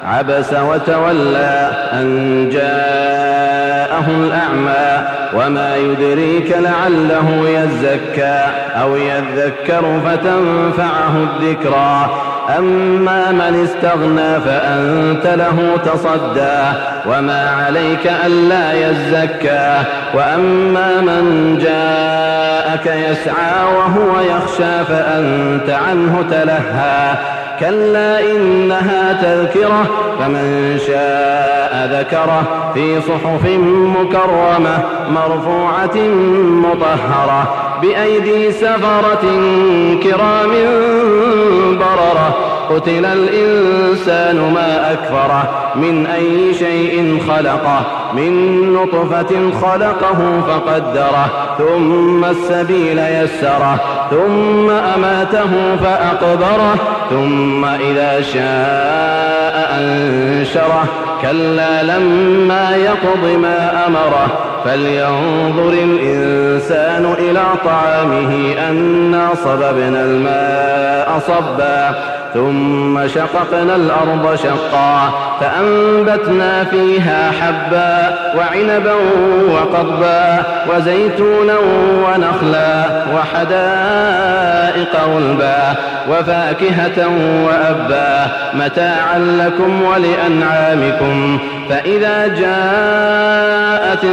عبس وتولى أن جاءه الأعمى وما يدريك لعله يزكى أو يذكر فتنفعه الذكرى أما من استغنى فأنت له تصدى وما عليك ألا يزكى وأما من جاءك يسعى وهو يخشى فأنت عنه تلهى كلا إنها تذكرة فمن شاء ذكره في صحف مكرمة مرفوعة مطهرة بأيدي سفرة كرام بررة قتل الإنسان ما أكفره من أي شيء خلقه من نطفة خلقه فقدره ثم السبيل يسره ثم أماته فأقبره ثم إذا شاء أنشره كلا لما يقض ما أمره فلينظر الإنسان إلى طعامه أنا صببنا الماء صبا ثم شققنا الأرض شقا فأنبتنا فيها حبا وعنبا وقضبا وزيتونا ونخلا وحدائق غلبا وفاكهة وأبا متاعا لكم ولأنعامكم فإذا جاءت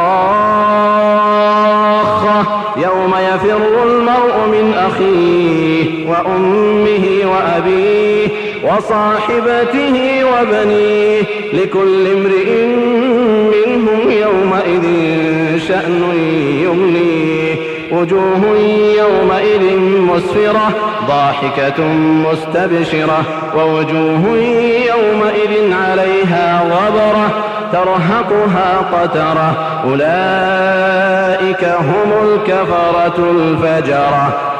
الصاخة يوم يفر المرء من أخيه وأمه وأبيه وصاحبته وبنيه لكل امرئ منهم يومئذ شأن يغنيه وجوه يومئذ مسفرة ضاحكة مستبشرة ووجوه يومئذ عليها غبرة ترهقها قترة أولئك هم الكفرة الفجرة.